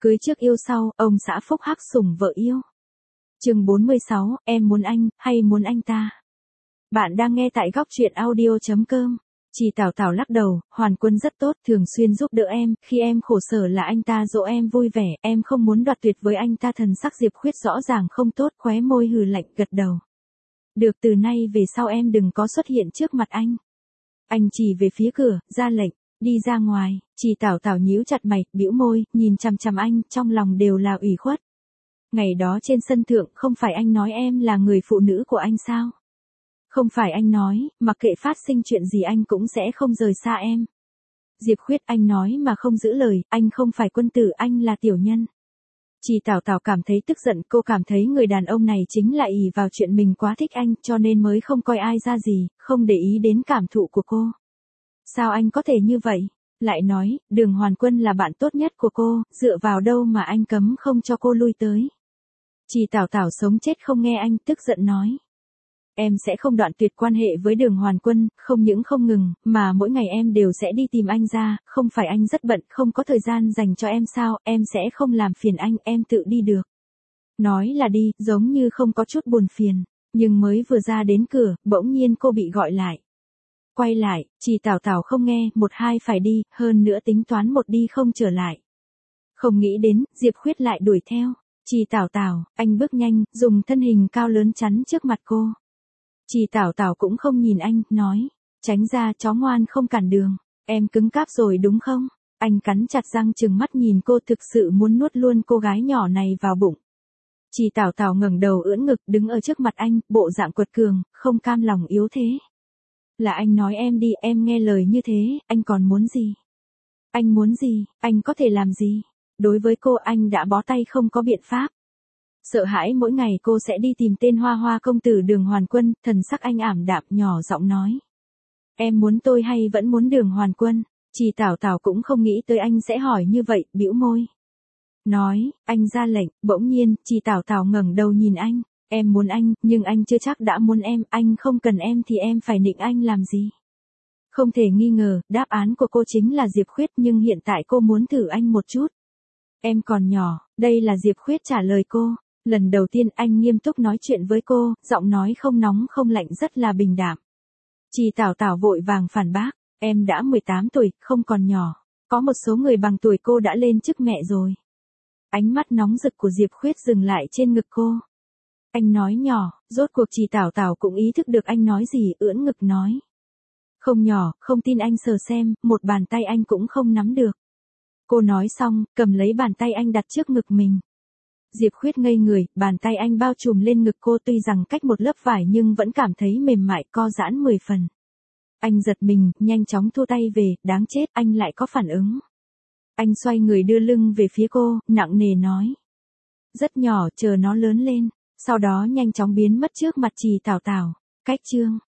Cưới trước yêu sau, ông xã phúc hắc sủng vợ yêu. Chương 46, em muốn anh, hay muốn anh ta? Bạn đang nghe tại góc truyện audio.com. Chị Tảo Tảo lắc đầu, Hoàn Quân rất tốt, thường xuyên giúp đỡ em, khi em khổ sở là anh ta dỗ em vui vẻ, em không muốn đoạt tuyệt với anh ta. Thần sắc Diệp Khuyết rõ ràng không tốt, khóe môi hừ lạnh, gật đầu. Được, từ nay về sau em đừng có xuất hiện trước mặt anh. Anh chỉ về phía cửa, ra lệnh, đi ra ngoài. Chị Tảo Tảo nhíu chặt mày, bĩu môi, nhìn chằm chằm anh, trong lòng đều là ủy khuất. Ngày đó trên sân thượng, không phải anh nói em là người phụ nữ của anh sao? Không phải anh nói, mặc kệ phát sinh chuyện gì anh cũng sẽ không rời xa em. Diệp Khuyết, anh nói mà không giữ lời, anh không phải quân tử, anh là tiểu nhân. Chị Tảo Tảo cảm thấy tức giận, cô cảm thấy người đàn ông này chính là ỷ vào chuyện mình quá thích anh, cho nên mới không coi ai ra gì, không để ý đến cảm thụ của cô. Sao anh có thể như vậy? Lại nói, Đường Hoàn Quân là bạn tốt nhất của cô, dựa vào đâu mà anh cấm không cho cô lui tới? Chị Tảo Tảo sống chết không nghe anh, tức giận nói. Em sẽ không đoạn tuyệt quan hệ với Đường Hoàn Quân, không những không ngừng, mà mỗi ngày em đều sẽ đi tìm anh ra, không phải anh rất bận, không có thời gian dành cho em sao, em sẽ không làm phiền anh, em tự đi được. Nói là đi, giống như không có chút buồn phiền, nhưng mới vừa ra đến cửa, bỗng nhiên cô bị gọi lại. Quay lại, chị Tảo Tảo không nghe, một hai phải đi, hơn nữa tính toán một đi không trở lại. Không nghĩ đến, Diệp Khuyết lại đuổi theo. Chị Tảo Tảo, anh bước nhanh, dùng thân hình cao lớn chắn trước mặt cô. Chị Tảo Tảo cũng không nhìn anh, nói, tránh ra, chó ngoan không cản đường, em cứng cáp rồi đúng không? Anh cắn chặt răng trừng mắt nhìn cô, thực sự muốn nuốt luôn cô gái nhỏ này vào bụng. Chị Tảo Tảo ngẩng đầu ưỡn ngực, đứng ở trước mặt anh, bộ dạng quật cường, không cam lòng yếu thế. Là anh nói em đi, em nghe lời như thế, anh còn muốn gì? Anh muốn gì, anh có thể làm gì? Đối với cô anh đã bó tay không có biện pháp. Sợ hãi mỗi ngày cô sẽ đi tìm tên hoa hoa công tử Đường Hoàn Quân, thần sắc anh ảm đạm nhỏ giọng nói. Em muốn tôi hay vẫn muốn Đường Hoàn Quân? Chị Tảo Tảo cũng không nghĩ tới anh sẽ hỏi như vậy, bĩu môi. Nói, anh ra lệnh, bỗng nhiên, chị Tảo Tảo ngẩng đầu nhìn anh. Em muốn anh, nhưng anh chưa chắc đã muốn em, anh không cần em thì em phải nịnh anh làm gì? Không thể nghi ngờ, đáp án của cô chính là Diệp Khuyết, nhưng hiện tại cô muốn thử anh một chút. Em còn nhỏ, đây là Diệp Khuyết trả lời cô. Lần đầu tiên anh nghiêm túc nói chuyện với cô, giọng nói không nóng không lạnh, rất là bình đạm. Chị Tảo Tảo vội vàng phản bác, em đã 18 tuổi, không còn nhỏ. Có một số người bằng tuổi cô đã lên chức mẹ rồi. Ánh mắt nóng rực của Diệp Khuyết dừng lại trên ngực cô. Anh nói nhỏ, rốt cuộc chị Tảo Tảo cũng ý thức được anh nói gì, ưỡn ngực nói. Không nhỏ, không tin anh sờ xem, một bàn tay anh cũng không nắm được. Cô nói xong, cầm lấy bàn tay anh đặt trước ngực mình. Diệp Khuyết ngây người, bàn tay anh bao trùm lên ngực cô, tuy rằng cách một lớp vải nhưng vẫn cảm thấy mềm mại, co giãn 10 phần. Anh giật mình, nhanh chóng thu tay về, đáng chết, anh lại có phản ứng. Anh xoay người đưa lưng về phía cô, nặng nề nói. Rất nhỏ, chờ nó lớn lên, sau đó nhanh chóng biến mất trước mặt chị Tảo Tảo. Cách chương